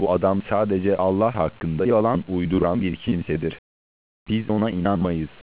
Bu adam sadece Allah hakkında yalan uyduran bir kimsedir. Biz ona inanmayız.